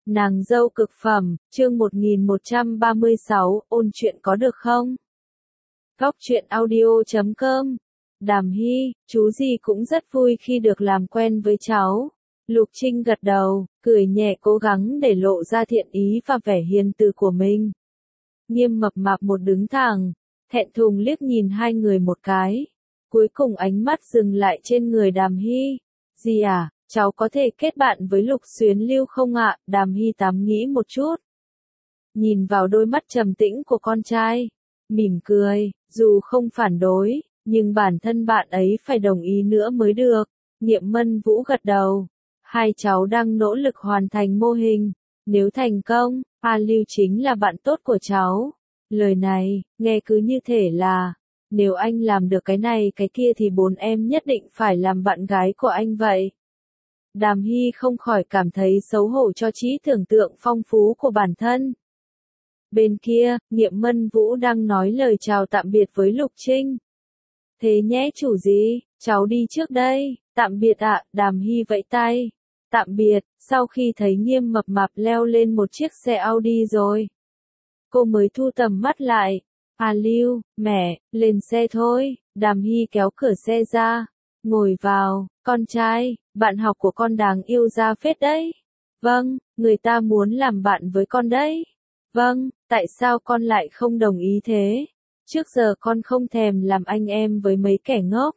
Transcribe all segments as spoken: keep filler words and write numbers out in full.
Nàng dâu cực phẩm, chương một nghìn một trăm ba mươi sáu, ôn chuyện có được không? Góc truyện audio chấm com. Đàm Hy, chú gì cũng rất vui khi được làm quen với cháu. Lục Trinh gật đầu, cười nhẹ cố gắng để lộ ra thiện ý và vẻ hiền từ của mình. Nghiêm mập mạp một đứng thẳng, thẹn thùng liếc nhìn hai người một cái. Cuối cùng ánh mắt dừng lại trên người Đàm Hy. Gì à, cháu có thể kết bạn với Lục Xuyến Lưu không ạ? Đàm Hy tám nghĩ một chút. Nhìn vào đôi mắt trầm tĩnh của con trai, mỉm cười, dù không phản đối, nhưng bản thân bạn ấy phải đồng ý nữa mới được. Niệm Mân Vũ gật đầu. Hai cháu đang nỗ lực hoàn thành mô hình. Nếu thành công, A Lưu chính là bạn tốt của cháu. Lời này, nghe cứ như thể là, nếu anh làm được cái này cái kia thì bốn em nhất định phải làm bạn gái của anh vậy. Đàm Hy không khỏi cảm thấy xấu hổ cho trí tưởng tượng phong phú của bản thân. Bên kia, Niệm Mân Vũ đang nói lời chào tạm biệt với Lục Trinh. Thế nhé chủ gì, cháu đi trước đây, tạm biệt ạ, Đàm Hy vẫy tay. Tạm biệt, sau khi thấy Nghiêm mập mạp leo lên một chiếc xe Audi rồi. Cô mới thu tầm mắt lại. À Lưu, mẹ, lên xe thôi. Đàm Hy kéo cửa xe ra. Ngồi vào, con trai, bạn học của con đáng yêu ra phết đấy. Vâng, người ta muốn làm bạn với con đấy. Vâng, tại sao con lại không đồng ý thế? Trước giờ con không thèm làm anh em với mấy kẻ ngốc.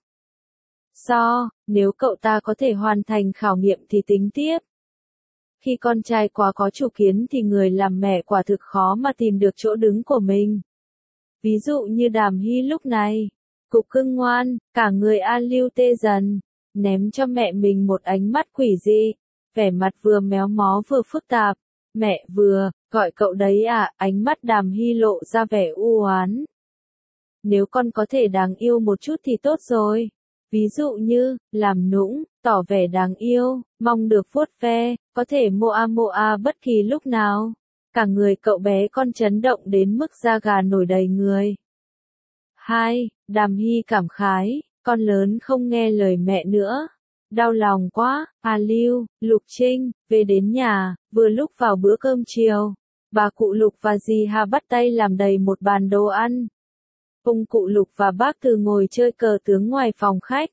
So, nếu cậu ta có thể hoàn thành khảo nghiệm thì tính tiếp. Khi con trai quá có chủ kiến thì người làm mẹ quả thực khó mà tìm được chỗ đứng của mình. Ví dụ như Đàm Hy lúc này, cục cưng ngoan, cả người A Lưu tê dần, ném cho mẹ mình một ánh mắt quỷ dị, vẻ mặt vừa méo mó vừa phức tạp. Mẹ vừa, gọi cậu đấy à, ánh mắt Đàm Hy lộ ra vẻ u oán. Nếu con có thể đáng yêu một chút thì tốt rồi. Ví dụ như, làm nũng, tỏ vẻ đáng yêu, mong được vuốt ve, có thể moa moa bất kỳ lúc nào. Cả người cậu bé con chấn động đến mức da gà nổi đầy người. Hai, Đàm Hy cảm khái, con lớn không nghe lời mẹ nữa. Đau lòng quá, A Lưu, Lục Trinh, về đến nhà, vừa lúc vào bữa cơm chiều. Bà cụ Lục và dì Hà bắt tay làm đầy một bàn đồ ăn. Ông cụ Lục và bác Từ ngồi chơi cờ tướng ngoài phòng khách.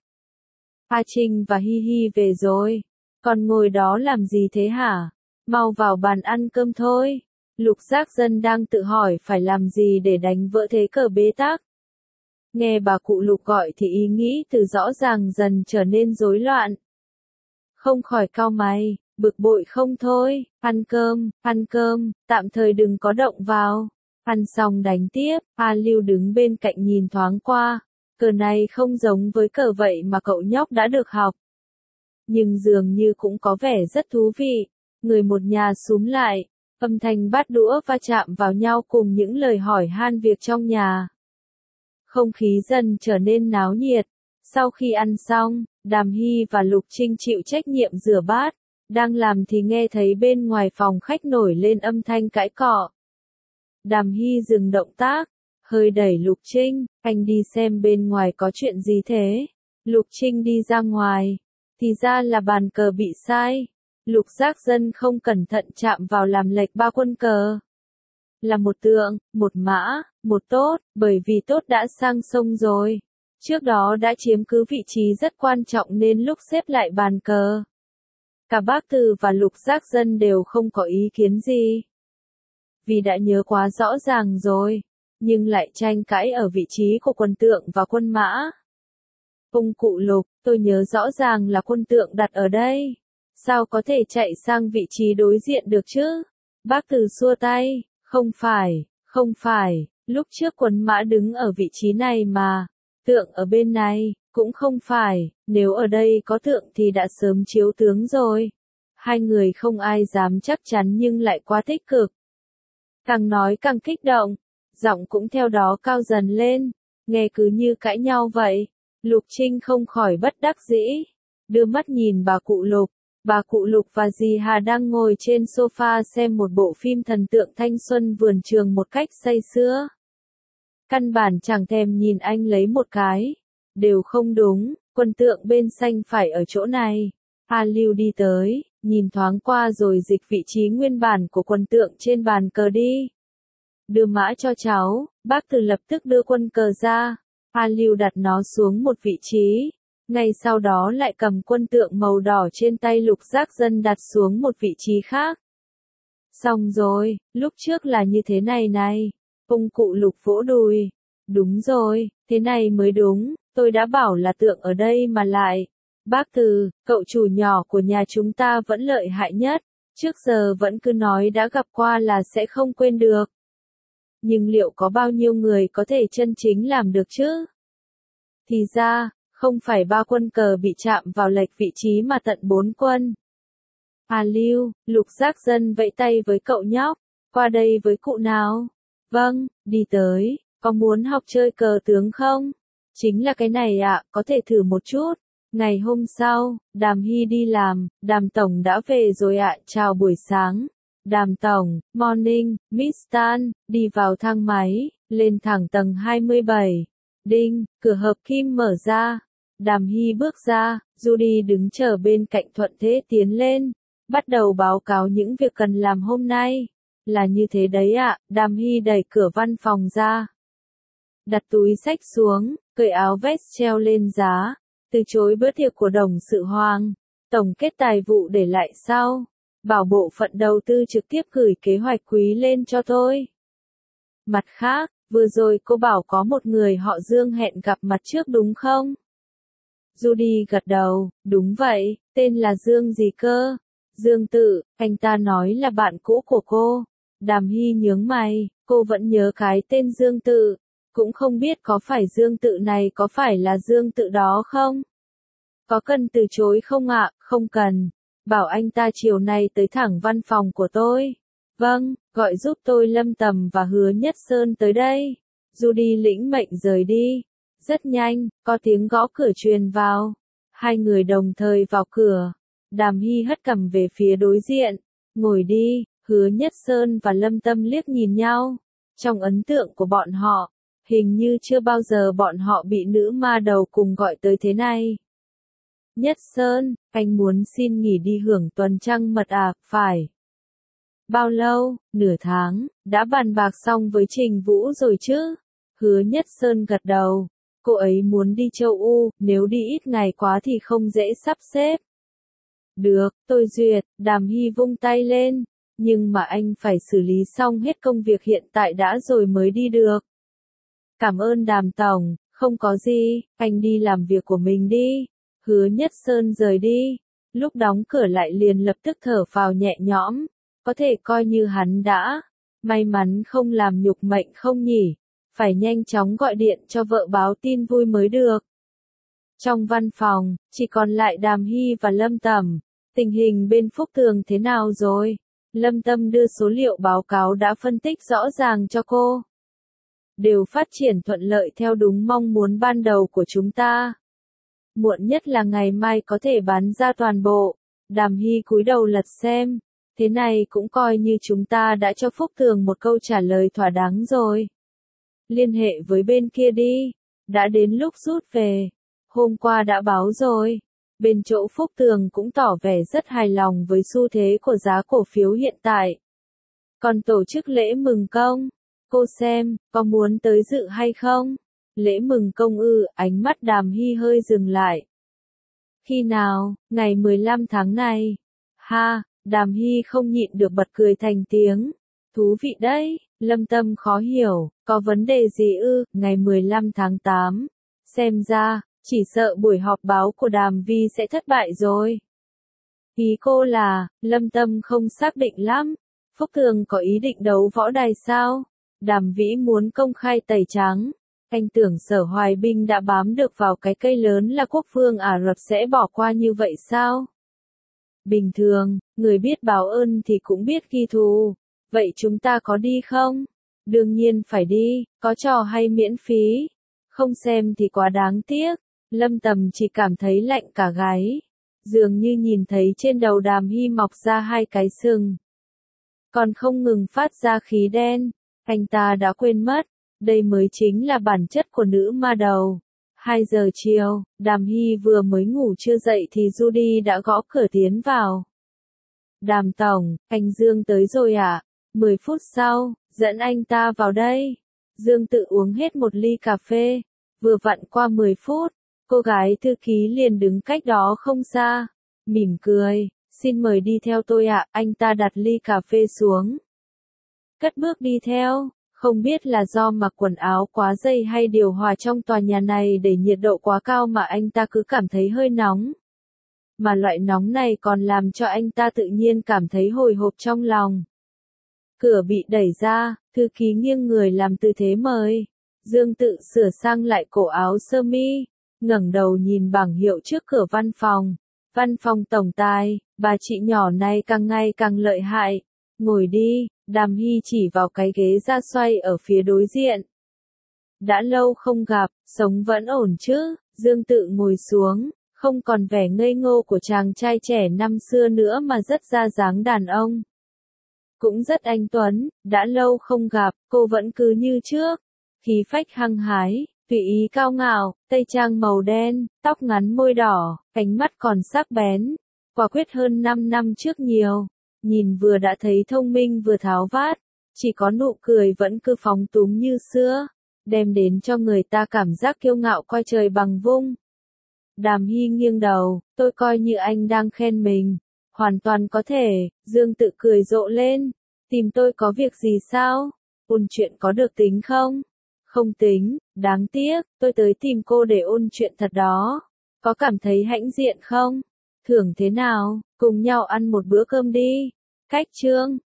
A Trinh và Hi Hi về rồi. Còn ngồi đó làm gì thế hả? Mau vào bàn ăn cơm thôi. Lục Giác Dân đang tự hỏi phải làm gì để đánh vỡ thế cờ bế tắc. Nghe bà cụ Lục gọi thì ý nghĩ từ rõ ràng dần trở nên rối loạn. Không khỏi cau mày, bực bội không thôi. Ăn cơm, ăn cơm, tạm thời đừng có động vào. Ăn xong đánh tiếp. A Lưu đứng bên cạnh nhìn thoáng qua. Cờ này không giống với cờ vậy mà cậu nhóc đã được học. Nhưng dường như cũng có vẻ rất thú vị. Người một nhà xúm lại, âm thanh bát đũa va chạm vào nhau cùng những lời hỏi han việc trong nhà. Không khí dần trở nên náo nhiệt. Sau khi ăn xong, Đàm Hy và Lục Trinh chịu trách nhiệm rửa bát. Đang làm thì nghe thấy bên ngoài phòng khách nổi lên âm thanh cãi cọ. Đàm Hy dừng động tác, hơi đẩy Lục Trinh, anh đi xem bên ngoài có chuyện gì thế. Lục Trinh đi ra ngoài, thì ra là bàn cờ bị sai. Lục Giác Dân không cẩn thận chạm vào làm lệch ba quân cờ. Là một tượng, một mã, một tốt, bởi vì tốt đã sang sông rồi. Trước đó đã chiếm cứ vị trí rất quan trọng nên lúc xếp lại bàn cờ. Cả bác Từ và Lục Giác Dân đều không có ý kiến gì. Vì đã nhớ quá rõ ràng rồi, nhưng lại tranh cãi ở vị trí của quân tượng và quân mã. Ông cụ Lục, tôi nhớ rõ ràng là quân tượng đặt ở đây. Sao có thể chạy sang vị trí đối diện được chứ? Bác Từ xua tay, không phải, không phải, lúc trước quân mã đứng ở vị trí này mà, tượng ở bên này, cũng không phải, nếu ở đây có tượng thì đã sớm chiếu tướng rồi. Hai người không ai dám chắc chắn nhưng lại quá tích cực. Càng nói càng kích động, giọng cũng theo đó cao dần lên, nghe cứ như cãi nhau vậy. Lục Trinh không khỏi bất đắc dĩ, đưa mắt nhìn bà cụ Lục. Bà cụ Lục và dì Hà đang ngồi trên sofa xem một bộ phim thần tượng thanh xuân vườn trường một cách say sưa. Căn bản chẳng thèm nhìn anh lấy một cái. Đều không đúng, quân tượng bên xanh phải ở chỗ này. A Lưu đi tới, nhìn thoáng qua rồi dịch vị trí nguyên bản của quân tượng trên bàn cờ đi. Đưa mã cho cháu, bác Từ lập tức đưa quân cờ ra. A Lưu đặt nó xuống một vị trí. Ngay sau đó lại cầm quân tượng màu đỏ trên tay Lục Giác Dân đặt xuống một vị trí khác. Xong rồi, lúc trước là như thế này này. Ông cụ Lục vỗ đùi. Đúng rồi, thế này mới đúng, tôi đã bảo là tượng ở đây mà lại. Bác Từ, cậu chủ nhỏ của nhà chúng ta vẫn lợi hại nhất, trước giờ vẫn cứ nói đã gặp qua là sẽ không quên được. Nhưng liệu có bao nhiêu người có thể chân chính làm được chứ? Thì ra, không phải ba quân cờ bị chạm vào lệch vị trí mà tận bốn quân. À Lưu, Lục Giác Dân vẫy tay với cậu nhóc, qua đây với cụ nào? Vâng, đi tới, có muốn học chơi cờ tướng không? Chính là cái này ạ, có thể thử một chút. Ngày hôm sau, Đàm Hy đi làm, Đàm Tổng đã về rồi ạ, chào buổi sáng. Đàm Tổng, morning, Miss Tan, đi vào thang máy, lên thẳng tầng hai mươi bảy. Đinh, cửa hợp kim mở ra. Đàm Hy bước ra, Judy đứng chờ bên cạnh thuận thế tiến lên. Bắt đầu báo cáo những việc cần làm hôm nay. Là như thế đấy ạ, Đàm Hy đẩy cửa văn phòng ra. Đặt túi xách xuống, cởi áo vest treo lên giá. Từ chối bữa tiệc của đồng sự Hoàng. Tổng kết tài vụ để lại sau. Bảo bộ phận đầu tư trực tiếp gửi kế hoạch quý lên cho tôi. Mặt khác, vừa rồi cô bảo có một người họ Dương hẹn gặp mặt trước đúng không? Judy gật đầu, đúng vậy, tên là Dương gì cơ? Dương Tự, anh ta nói là bạn cũ của cô. Đàm Hy nhướng mày, cô vẫn nhớ cái tên Dương Tự. Cũng không biết có phải Dương Tự này có phải là Dương Tự đó không? Có cần từ chối không ạ? Không cần. Bảo anh ta chiều nay tới thẳng văn phòng của tôi. Vâng, gọi giúp tôi Lâm Tầm và Hứa Nhất Sơn tới đây. Judy lĩnh mệnh rời đi. Rất nhanh, có tiếng gõ cửa truyền vào. Hai người đồng thời vào cửa. Đàm Hy hất cằm về phía đối diện. Ngồi đi, Hứa Nhất Sơn và Lâm Tâm liếc nhìn nhau. Trong ấn tượng của bọn họ, hình như chưa bao giờ bọn họ bị nữ ma đầu cùng gọi tới thế này. Nhất Sơn, anh muốn xin nghỉ đi hưởng tuần trăng mật à, phải. Bao lâu, nửa tháng, đã bàn bạc xong với Trình Vũ rồi chứ? Hứa Nhất Sơn gật đầu, cô ấy muốn đi châu U, nếu đi ít ngày quá thì không dễ sắp xếp. Được, tôi duyệt, Đàm Hy vung tay lên, nhưng mà anh phải xử lý xong hết công việc hiện tại đã rồi mới đi được. Cảm ơn Đàm Tổng, không có gì, anh đi làm việc của mình đi. Hứa Nhất Sơn rời đi, lúc đóng cửa lại liền lập tức thở phào nhẹ nhõm, có thể coi như hắn đã, may mắn không làm nhục mệnh không nhỉ, phải nhanh chóng gọi điện cho vợ báo tin vui mới được. Trong văn phòng, chỉ còn lại Đàm Hy và Lâm Tầm, tình hình bên Phúc Tường thế nào rồi? Lâm Tâm đưa số liệu báo cáo đã phân tích rõ ràng cho cô. Đều phát triển thuận lợi theo đúng mong muốn ban đầu của chúng ta. Muộn nhất là ngày mai có thể bán ra toàn bộ. Đàm Hy cúi đầu lật xem. Thế này cũng coi như chúng ta đã cho Phúc Tường một câu trả lời thỏa đáng rồi. Liên hệ với bên kia đi. Đã đến lúc rút về. Hôm qua đã báo rồi. Bên chỗ Phúc Tường cũng tỏ vẻ rất hài lòng với xu thế của giá cổ phiếu hiện tại. Còn tổ chức lễ mừng công. Cô xem, có muốn tới dự hay không? Lễ mừng công ư, ánh mắt Đàm Hy hơi dừng lại. Khi nào, ngày mười lăm tháng này? Ha, Đàm Hy không nhịn được bật cười thành tiếng. Thú vị đấy, Lâm Tâm khó hiểu, có vấn đề gì ư, ngày mười lăm tháng tám. Xem ra, chỉ sợ buổi họp báo của Đàm Vi sẽ thất bại rồi. Ý cô là, Lâm Tâm không xác định lắm. Phúc Tường có ý định đấu võ đài sao? Đàm Vĩ muốn công khai tẩy trắng. Anh tưởng Sở Hoài Binh đã bám được vào cái cây lớn là Quốc vương Ả Rập sẽ bỏ qua như vậy sao? Bình thường, người biết báo ơn thì cũng biết ghi thù. Vậy chúng ta có đi không? Đương nhiên phải đi, có trò hay miễn phí. Không xem thì quá đáng tiếc. Lâm Tầm chỉ cảm thấy lạnh cả gáy. Dường như nhìn thấy trên đầu Đàm Hy mọc ra hai cái sừng. Còn không ngừng phát ra khí đen. Anh ta đã quên mất. Đây mới chính là bản chất của nữ ma đầu. Hai giờ chiều, Đàm Hy vừa mới ngủ chưa dậy thì Judy đã gõ cửa tiến vào. Đàm tổng, anh Dương tới rồi ạ. mười phút sau, dẫn anh ta vào đây. Dương Tự uống hết một ly cà phê. Vừa vặn qua mười phút, cô gái thư ký liền đứng cách đó không xa. Mỉm cười, xin mời đi theo tôi ạ. Anh ta đặt ly cà phê xuống. Cất bước đi theo. Không biết là do mặc quần áo quá dày hay điều hòa trong tòa nhà này để nhiệt độ quá cao mà anh ta cứ cảm thấy hơi nóng. Mà loại nóng này còn làm cho anh ta tự nhiên cảm thấy hồi hộp trong lòng. Cửa bị đẩy ra, thư ký nghiêng người làm tư thế mời. Dương Tự sửa sang lại cổ áo sơ mi, ngẩng đầu nhìn bảng hiệu trước cửa văn phòng. Văn phòng tổng tài, bà chị nhỏ này càng ngày càng lợi hại. Ngồi đi, Đàm Hy chỉ vào cái ghế da xoay ở phía đối diện. Đã lâu không gặp, sống vẫn ổn chứ? Dương Tự ngồi xuống, không còn vẻ ngây ngô của chàng trai trẻ năm xưa nữa mà rất ra dáng đàn ông. Cũng rất anh tuấn, đã lâu không gặp, cô vẫn cứ như trước. Khí phách hăng hái, tùy ý cao ngạo, tây trang màu đen, tóc ngắn môi đỏ, ánh mắt còn sắc bén. Quả quyết hơn năm năm trước nhiều. Nhìn vừa đã thấy thông minh vừa tháo vát, chỉ có nụ cười vẫn cứ phóng túng như xưa, đem đến cho người ta cảm giác kiêu ngạo coi trời bằng vung. Đàm Hy nghiêng đầu, tôi coi như anh đang khen mình. Hoàn toàn có thể, Dương Tự cười rộ lên. Tìm tôi có việc gì sao? Ôn chuyện có được tính không? Không tính, đáng tiếc, tôi tới tìm cô để ôn chuyện thật đó. Có cảm thấy hãnh diện không? Thưởng thế nào? Cùng nhau ăn một bữa cơm đi. Cách chương